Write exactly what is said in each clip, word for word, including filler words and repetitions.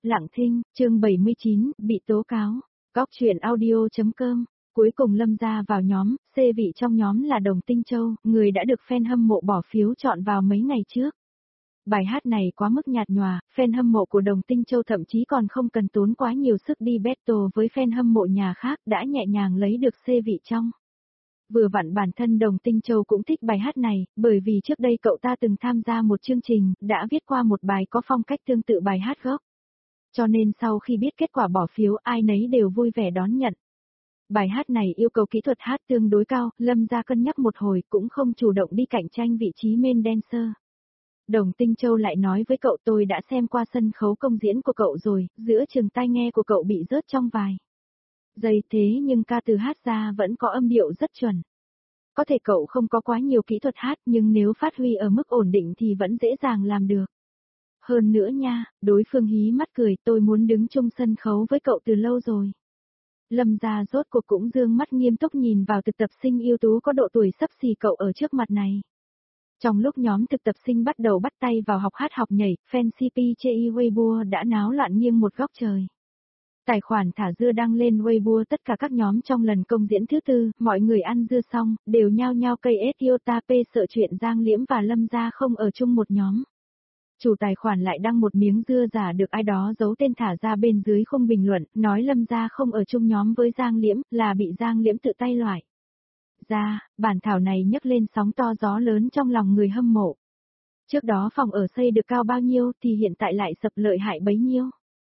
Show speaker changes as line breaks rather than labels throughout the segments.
Lặng thinh, chương bảy mươi chín, bị tố cáo. Góc truyện audio.com. Cuối cùng Lâm gia vào nhóm, C vị trong nhóm là Đồng Tinh Châu, người đã được fan hâm mộ bỏ phiếu chọn vào mấy ngày trước. Bài hát này quá mức nhạt nhòa, fan hâm mộ của Đồng Tinh Châu thậm chí còn không cần tốn quá nhiều sức đi battle với fan hâm mộ nhà khác đã nhẹ nhàng lấy được C vị trong. Vừa vặn bản thân Đồng Tinh Châu cũng thích bài hát này, bởi vì trước đây cậu ta từng tham gia một chương trình, đã viết qua một bài có phong cách tương tự bài hát gốc. Cho nên sau khi biết kết quả bỏ phiếu ai nấy đều vui vẻ đón nhận. Bài hát này yêu cầu kỹ thuật hát tương đối cao, Lâm gia cân nhắc một hồi cũng không chủ động đi cạnh tranh vị trí main dancer. Đồng Tinh Châu lại nói với cậu tôi đã xem qua sân khấu công diễn của cậu rồi, giữa chừng tai nghe của cậu bị rớt trong vài giây thế nhưng ca từ hát ra vẫn có âm điệu rất chuẩn. Có thể cậu không có quá nhiều kỹ thuật hát nhưng nếu phát huy ở mức ổn định thì vẫn dễ dàng làm được. Hơn nữa nha, đối phương hí mắt cười tôi muốn đứng chung sân khấu với cậu từ lâu rồi. Lâm gia rốt cuộc cũng dương mắt nghiêm túc nhìn vào thực tập sinh ưu tú có độ tuổi sắp xỉ cậu ở trước mặt này. Trong lúc nhóm thực tập sinh bắt đầu bắt tay vào học hát học nhảy, fan xê pê chê i Weibo đã náo loạn nghiêng một góc trời. Tài khoản thả dưa đăng lên Weibo tất cả các nhóm trong lần công diễn thứ tư, mọi người ăn dưa xong, đều nhao nhao cây ét iota p sợ chuyện Giang Liễm và Lâm gia không ở chung một nhóm. Chủ tài khoản lại đăng một miếng dưa giả được ai đó giấu tên thả ra bên dưới không bình luận, nói Lâm gia không ở chung nhóm với Giang Liễm, là bị Giang Liễm tự tay loại ra, bản thảo này nhấc lên sóng to gió lớn trong lòng người hâm mộ. Trước đó phòng ở xây được cao bao nhiêu thì hiện tại lại sập lợi hại bấy nhiêu.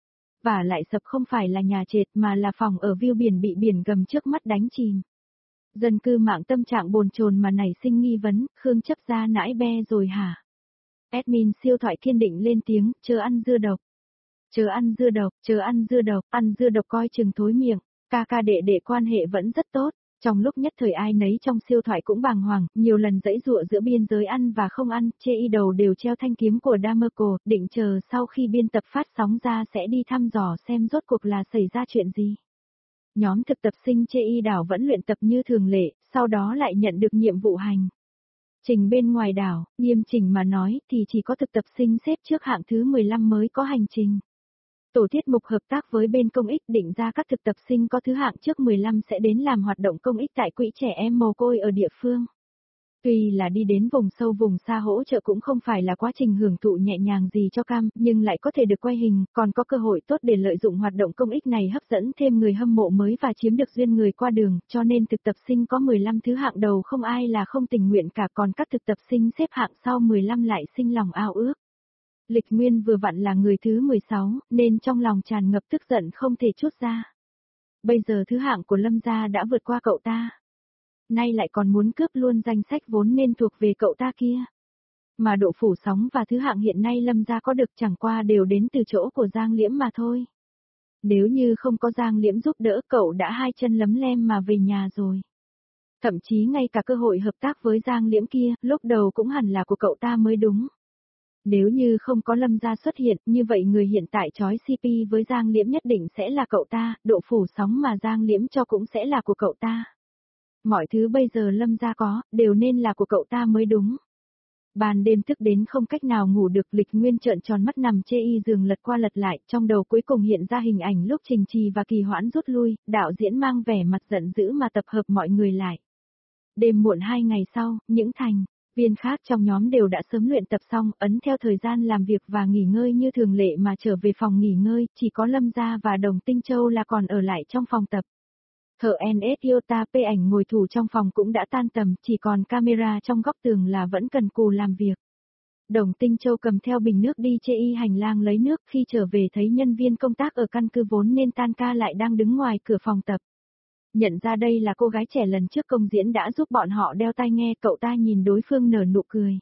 Và lại sập không phải là nhà trệt mà là phòng ở view biển bị biển gầm trước mắt đánh chìm. Dân cư mạng tâm trạng bồn chồn mà nảy sinh nghi vấn, Khương chấp ra nãi be rồi hả? Admin siêu thoại kiên định lên tiếng, chớ ăn dưa độc. Chớ ăn dưa độc, chớ ăn dưa độc, ăn dưa độc coi chừng thối miệng, ca ca đệ đệ quan hệ vẫn rất tốt. Trong lúc nhất thời ai nấy trong siêu thoại cũng bàng hoàng, nhiều lần dãy dụa giữa biên giới ăn và không ăn, chê y đầu đều treo thanh kiếm của Damerco, định chờ sau khi biên tập phát sóng ra sẽ đi thăm dò xem rốt cuộc là xảy ra chuyện gì. Nhóm thực tập sinh chê y đảo vẫn luyện tập như thường lệ, sau đó lại nhận được nhiệm vụ hành trình bên ngoài đảo, nghiêm chỉnh mà nói thì chỉ có thực tập sinh xếp trước hạng thứ mười lăm mới có hành trình. Tổ tiết mục hợp tác với bên công ích định ra các thực tập sinh có thứ hạng trước mười lăm sẽ đến làm hoạt động công ích tại quỹ trẻ em mồ côi ở địa phương. Tuy là đi đến vùng sâu vùng xa hỗ trợ cũng không phải là quá trình hưởng thụ nhẹ nhàng gì cho cam, nhưng lại có thể được quay hình, còn có cơ hội tốt để lợi dụng hoạt động công ích này hấp dẫn thêm người hâm mộ mới và chiếm được duyên người qua đường, cho nên thực tập sinh có mười lăm thứ hạng đầu không ai là không tình nguyện cả, còn các thực tập sinh xếp hạng sau mười lăm lại sinh lòng ao ước. Lịch Nguyên vừa vặn là người thứ mười sáu, nên trong lòng tràn ngập tức giận không thể trút ra. Bây giờ thứ hạng của Lâm gia đã vượt qua cậu ta. Nay lại còn muốn cướp luôn danh sách vốn nên thuộc về cậu ta kia. Mà độ phủ sóng và thứ hạng hiện nay Lâm gia có được chẳng qua đều đến từ chỗ của Giang Liễm mà thôi. Nếu như không có Giang Liễm giúp đỡ cậu đã hai chân lấm lem mà về nhà rồi. Thậm chí ngay cả cơ hội hợp tác với Giang Liễm kia, lúc đầu cũng hẳn là của cậu ta mới đúng. Nếu như không có Lâm gia xuất hiện, như vậy người hiện tại chói xê pê với Giang Liễm nhất định sẽ là cậu ta, độ phủ sóng mà Giang Liễm cho cũng sẽ là của cậu ta. Mọi thứ bây giờ Lâm gia có, đều nên là của cậu ta mới đúng. Ban đêm thức đến không cách nào ngủ được, Lịch Nguyên trợn tròn mắt nằm chê y giường lật qua lật lại, trong đầu cuối cùng hiện ra hình ảnh lúc Trình Trì và Kỳ Hoãn rút lui, đạo diễn mang vẻ mặt giận dữ mà tập hợp mọi người lại. Đêm muộn hai ngày sau, những thành viên khác trong nhóm đều đã sớm luyện tập xong, ấn theo thời gian làm việc và nghỉ ngơi như thường lệ mà trở về phòng nghỉ ngơi, chỉ có Lâm gia và Đồng Tinh Châu là còn ở lại trong phòng tập. Thợ en ét iota p ảnh ngồi thủ trong phòng cũng đã tan tầm, chỉ còn camera trong góc tường là vẫn cần cù làm việc. Đồng Tinh Châu cầm theo bình nước đi chê y hành lang lấy nước, khi trở về thấy nhân viên công tác ở căn cứ vốn nên tan ca lại đang đứng ngoài cửa phòng tập. Nhận ra đây là cô gái trẻ lần trước công diễn đã giúp bọn họ đeo tai nghe, cậu ta nhìn đối phương nở nụ cười.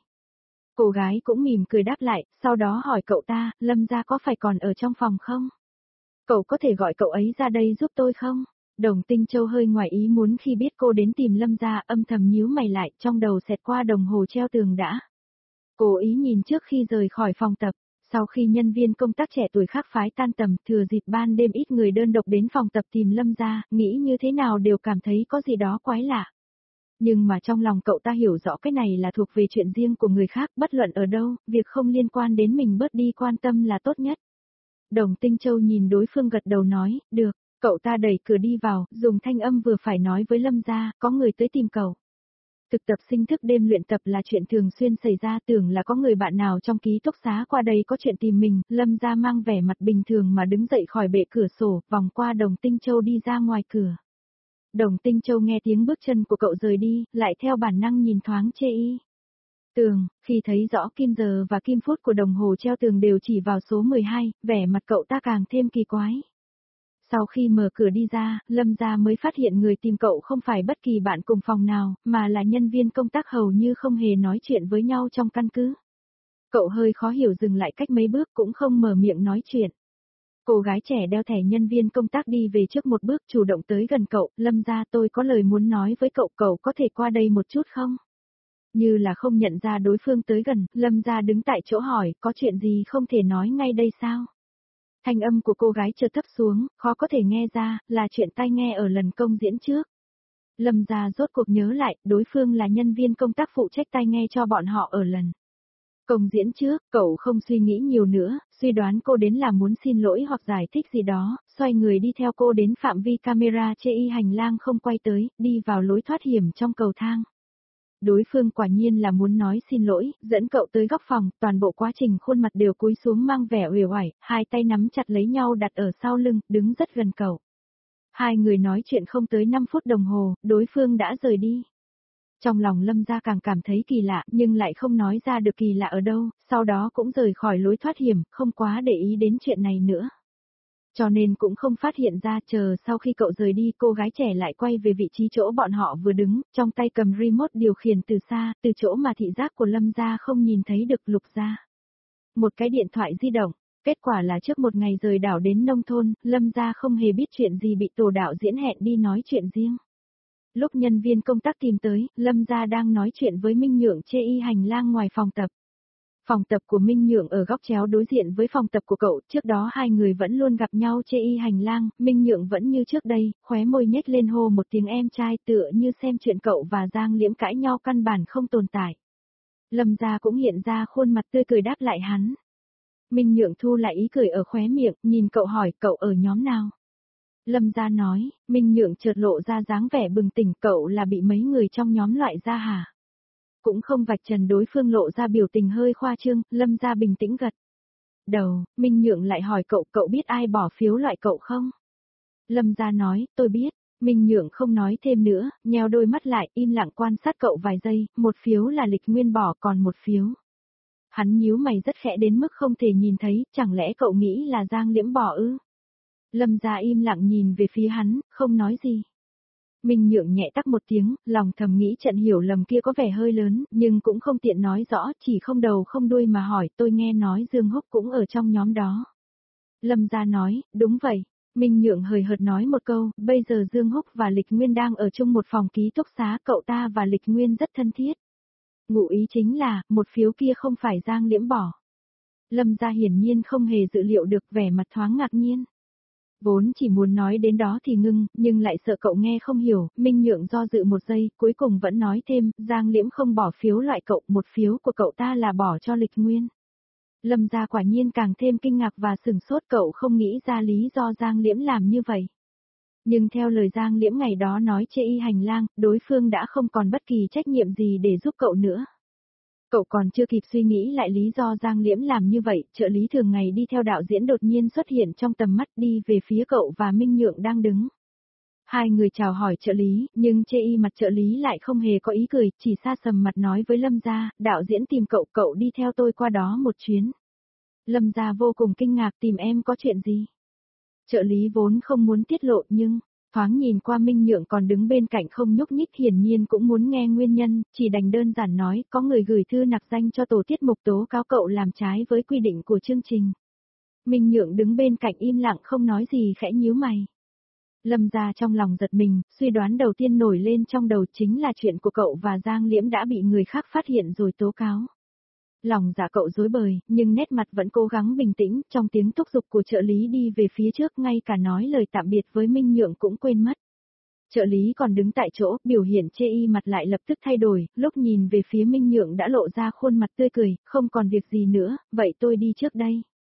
Cô gái cũng mỉm cười đáp lại, sau đó hỏi cậu ta, Lâm gia có phải còn ở trong phòng không? Cậu có thể gọi cậu ấy ra đây giúp tôi không? Đồng Tinh Châu hơi ngoài ý muốn khi biết cô đến tìm Lâm gia, âm thầm nhíu mày lại, trong đầu xẹt qua đồng hồ treo tường đã. Cố ý nhìn trước khi rời khỏi phòng tập. Sau khi nhân viên công tác trẻ tuổi khác phái tan tầm, thừa dịp ban đêm ít người đơn độc đến phòng tập tìm Lâm gia, nghĩ như thế nào đều cảm thấy có gì đó quái lạ. Nhưng mà trong lòng cậu ta hiểu rõ cái này là thuộc về chuyện riêng của người khác, bất luận ở đâu, việc không liên quan đến mình bớt đi quan tâm là tốt nhất. Đồng Tinh Châu nhìn đối phương gật đầu nói, được, cậu ta đẩy cửa đi vào, dùng thanh âm vừa phải nói với Lâm gia, có người tới tìm cậu. Thực tập sinh thức đêm luyện tập là chuyện thường xuyên xảy ra, tưởng là có người bạn nào trong ký túc xá qua đây có chuyện tìm mình, Lâm gia mang vẻ mặt bình thường mà đứng dậy khỏi bệ cửa sổ, vòng qua Đồng Tinh Châu đi ra ngoài cửa. Đồng Tinh Châu nghe tiếng bước chân của cậu rời đi, lại theo bản năng nhìn thoáng chê y. Tường, khi thấy rõ kim giờ và kim phút của đồng hồ treo tường đều chỉ vào số mười hai, vẻ mặt cậu ta càng thêm kỳ quái. Sau khi mở cửa đi ra, Lâm gia mới phát hiện người tìm cậu không phải bất kỳ bạn cùng phòng nào, mà là nhân viên công tác hầu như không hề nói chuyện với nhau trong căn cứ. Cậu hơi khó hiểu dừng lại cách mấy bước cũng không mở miệng nói chuyện. Cô gái trẻ đeo thẻ nhân viên công tác đi về trước một bước chủ động tới gần cậu, Lâm gia tôi có lời muốn nói với cậu, cậu có thể qua đây một chút không? Như là không nhận ra đối phương tới gần, Lâm gia đứng tại chỗ hỏi, có chuyện gì không thể nói ngay đây sao? Thanh âm của cô gái chợt thấp xuống, khó có thể nghe ra, là chuyện tai nghe ở lần công diễn trước. Lâm gia rốt cuộc nhớ lại, đối phương là nhân viên công tác phụ trách tai nghe cho bọn họ ở lần công diễn trước, cậu không suy nghĩ nhiều nữa, suy đoán cô đến là muốn xin lỗi hoặc giải thích gì đó, xoay người đi theo cô đến phạm vi camera chê y hành lang không quay tới, đi vào lối thoát hiểm trong cầu thang. Đối phương quả nhiên là muốn nói xin lỗi, dẫn cậu tới góc phòng, toàn bộ quá trình khuôn mặt đều cúi xuống mang vẻ uể oải, hai tay nắm chặt lấy nhau đặt ở sau lưng, đứng rất gần cậu. Hai người nói chuyện không tới năm phút đồng hồ, đối phương đã rời đi. Trong lòng Lâm gia càng cảm thấy kỳ lạ, nhưng lại không nói ra được kỳ lạ ở đâu, sau đó cũng rời khỏi lối thoát hiểm, không quá để ý đến chuyện này nữa. Cho nên cũng không phát hiện ra, chờ sau khi cậu rời đi, cô gái trẻ lại quay về vị trí chỗ bọn họ vừa đứng, trong tay cầm remote điều khiển từ xa, từ chỗ mà thị giác của Lâm gia không nhìn thấy được lục ra. Một cái điện thoại di động, kết quả là trước một ngày rời đảo đến nông thôn, Lâm gia không hề biết chuyện gì bị tổ đạo diễn hẹn đi nói chuyện riêng. Lúc nhân viên công tác tìm tới, Lâm gia đang nói chuyện với Minh Nhượng chê y hành lang ngoài phòng tập. Phòng tập của Minh Nhượng ở góc chéo đối diện với phòng tập của cậu, trước đó hai người vẫn luôn gặp nhau chê y hành lang, Minh Nhượng vẫn như trước đây, khóe môi nhếch lên hô một tiếng em trai tựa như xem chuyện cậu và Giang Liễm cãi nhau căn bản không tồn tại. Lâm gia cũng hiện ra khuôn mặt tươi cười đáp lại hắn. Minh Nhượng thu lại ý cười ở khóe miệng, nhìn cậu hỏi cậu ở nhóm nào. Lâm gia nói, Minh Nhượng chợt lộ ra dáng vẻ bừng tỉnh, cậu là bị mấy người trong nhóm loại ra hả? Cũng không vạch trần đối phương lộ ra biểu tình hơi khoa trương, Lâm gia bình tĩnh gật đầu, Minh Nhượng lại hỏi cậu, cậu biết ai bỏ phiếu loại cậu không? Lâm gia nói, tôi biết, Minh Nhượng không nói thêm nữa, nheo đôi mắt lại, im lặng quan sát cậu vài giây, một phiếu là Lịch Nguyên bỏ còn một phiếu. Hắn nhíu mày rất khẽ đến mức không thể nhìn thấy, chẳng lẽ cậu nghĩ là Giang Liễm bỏ ư? Lâm gia im lặng nhìn về phía hắn, không nói gì. Minh Nhượng nhẹ tắc một tiếng, lòng thầm nghĩ trận hiểu lầm kia có vẻ hơi lớn, nhưng cũng không tiện nói rõ, chỉ không đầu không đuôi mà hỏi, tôi nghe nói Dương Húc cũng ở trong nhóm đó. Lâm gia nói, đúng vậy. Minh Nhượng hời hợt nói một câu, bây giờ Dương Húc và Lịch Nguyên đang ở chung một phòng ký túc xá, cậu ta và Lịch Nguyên rất thân thiết. Ngụ ý chính là, một phiếu kia không phải Giang Liễm bỏ. Lâm gia hiển nhiên không hề dự liệu được, vẻ mặt thoáng ngạc nhiên. Vốn chỉ muốn nói đến đó thì ngưng, nhưng lại sợ cậu nghe không hiểu, Minh Nhượng do dự một giây, cuối cùng vẫn nói thêm, Giang Liễm không bỏ phiếu loại cậu, một phiếu của cậu ta là bỏ cho Lịch Nguyên. Lâm gia quả nhiên càng thêm kinh ngạc và sửng sốt, cậu không nghĩ ra lý do Giang Liễm làm như vậy. Nhưng theo lời Giang Liễm ngày đó nói chê y hành lang, đối phương đã không còn bất kỳ trách nhiệm gì để giúp cậu nữa. Cậu còn chưa kịp suy nghĩ lại lý do Giang Liễm làm như vậy, trợ lý thường ngày đi theo đạo diễn đột nhiên xuất hiện trong tầm mắt đi về phía cậu và Minh Nhượng đang đứng. Hai người chào hỏi trợ lý, nhưng chê y mặt trợ lý lại không hề có ý cười, chỉ xa sầm mặt nói với Lâm gia, đạo diễn tìm cậu, cậu đi theo tôi qua đó một chuyến. Lâm gia vô cùng kinh ngạc, tìm em có chuyện gì? Trợ lý vốn không muốn tiết lộ nhưng, thoáng nhìn qua Minh Nhượng còn đứng bên cạnh không nhúc nhích, hiển nhiên cũng muốn nghe nguyên nhân, chỉ đành đơn giản nói, có người gửi thư nặc danh cho tổ tiết mục tố cáo cậu làm trái với quy định của chương trình. Minh Nhượng đứng bên cạnh im lặng không nói gì, khẽ nhíu mày. Lâm gia trong lòng giật mình, suy đoán đầu tiên nổi lên trong đầu chính là chuyện của cậu và Giang Liễm đã bị người khác phát hiện rồi tố cáo. Lòng dạ cậu rối bời, nhưng nét mặt vẫn cố gắng bình tĩnh, trong tiếng thúc giục của trợ lý đi về phía trước, ngay cả nói lời tạm biệt với Minh Nhượng cũng quên mất. Trợ lý còn đứng tại chỗ, biểu hiện chê y mặt lại lập tức thay đổi, lúc nhìn về phía Minh Nhượng đã lộ ra khuôn mặt tươi cười, không còn việc gì nữa, vậy tôi đi trước đây.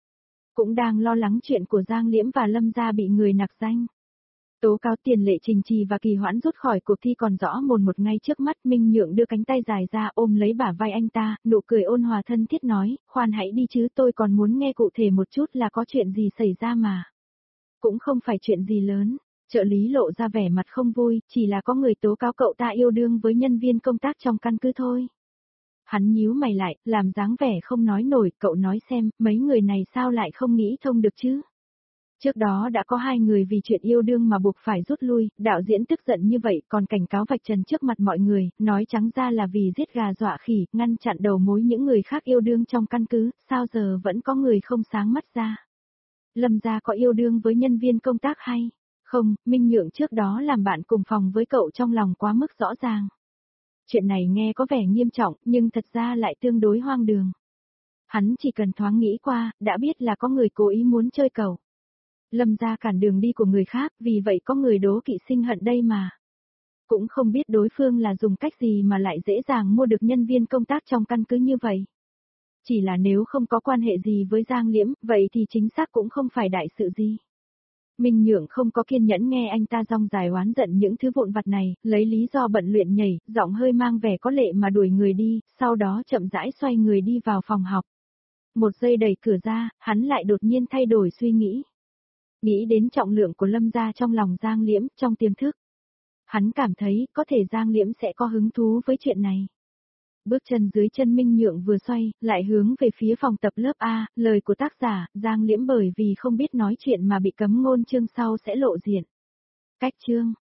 cũng đang lo lắng chuyện của Giang Liễm và Lâm gia bị người nặc danh. Tố cáo tiền lệ trình trì và kỳ hoãn rút khỏi cuộc thi còn rõ mồn một ngay trước mắt. Minh Nhượng đưa cánh tay dài ra ôm lấy bả vai anh ta, nụ cười ôn hòa thân thiết nói, khoan hãy đi chứ, tôi còn muốn nghe cụ thể một chút là có chuyện gì xảy ra mà. Cũng không phải chuyện gì lớn. Trợ lý lộ ra vẻ mặt không vui, chỉ là có người tố cáo cậu ta yêu đương với nhân viên công tác trong căn cứ thôi. Hắn nhíu mày lại, làm dáng vẻ không nói nổi, cậu nói xem, mấy người này sao lại không nghĩ thông được chứ? Trước đó đã có hai người vì chuyện yêu đương mà buộc phải rút lui, đạo diễn tức giận như vậy còn cảnh cáo vạch trần trước mặt mọi người, nói trắng ra là vì giết gà dọa khỉ, ngăn chặn đầu mối những người khác yêu đương trong căn cứ, sao giờ vẫn có người không sáng mắt ra? Lâm gia có yêu đương với nhân viên công tác hay? Không, Minh Nhượng trước đó làm bạn cùng phòng với cậu trong lòng quá mức rõ ràng. Chuyện này nghe có vẻ nghiêm trọng, nhưng thật ra lại tương đối hoang đường. Hắn chỉ cần thoáng nghĩ qua, đã biết là có người cố ý muốn chơi cậu. Lâm gia cản đường đi của người khác, vì vậy có người đố kỵ sinh hận đây mà. Cũng không biết đối phương là dùng cách gì mà lại dễ dàng mua được nhân viên công tác trong căn cứ như vậy. Chỉ là nếu không có quan hệ gì với Giang Liễm, vậy thì chính xác cũng không phải đại sự gì. Minh Nhượng không có kiên nhẫn nghe anh ta rong dài oán giận những thứ vụn vặt này, lấy lý do bận luyện nhảy, giọng hơi mang vẻ có lệ mà đuổi người đi, sau đó chậm rãi xoay người đi vào phòng học. Một giây đẩy cửa ra, hắn lại đột nhiên thay đổi suy nghĩ. Nghĩ đến trọng lượng của Lâm gia trong lòng Giang Liễm, trong tiềm thức. Hắn cảm thấy có thể Giang Liễm sẽ có hứng thú với chuyện này. Bước chân dưới chân Minh Nhượng vừa xoay, lại hướng về phía phòng tập lớp A, lời của tác giả, Giang Liễm bởi vì không biết nói chuyện mà bị cấm ngôn chương sau sẽ lộ diện. Cách chương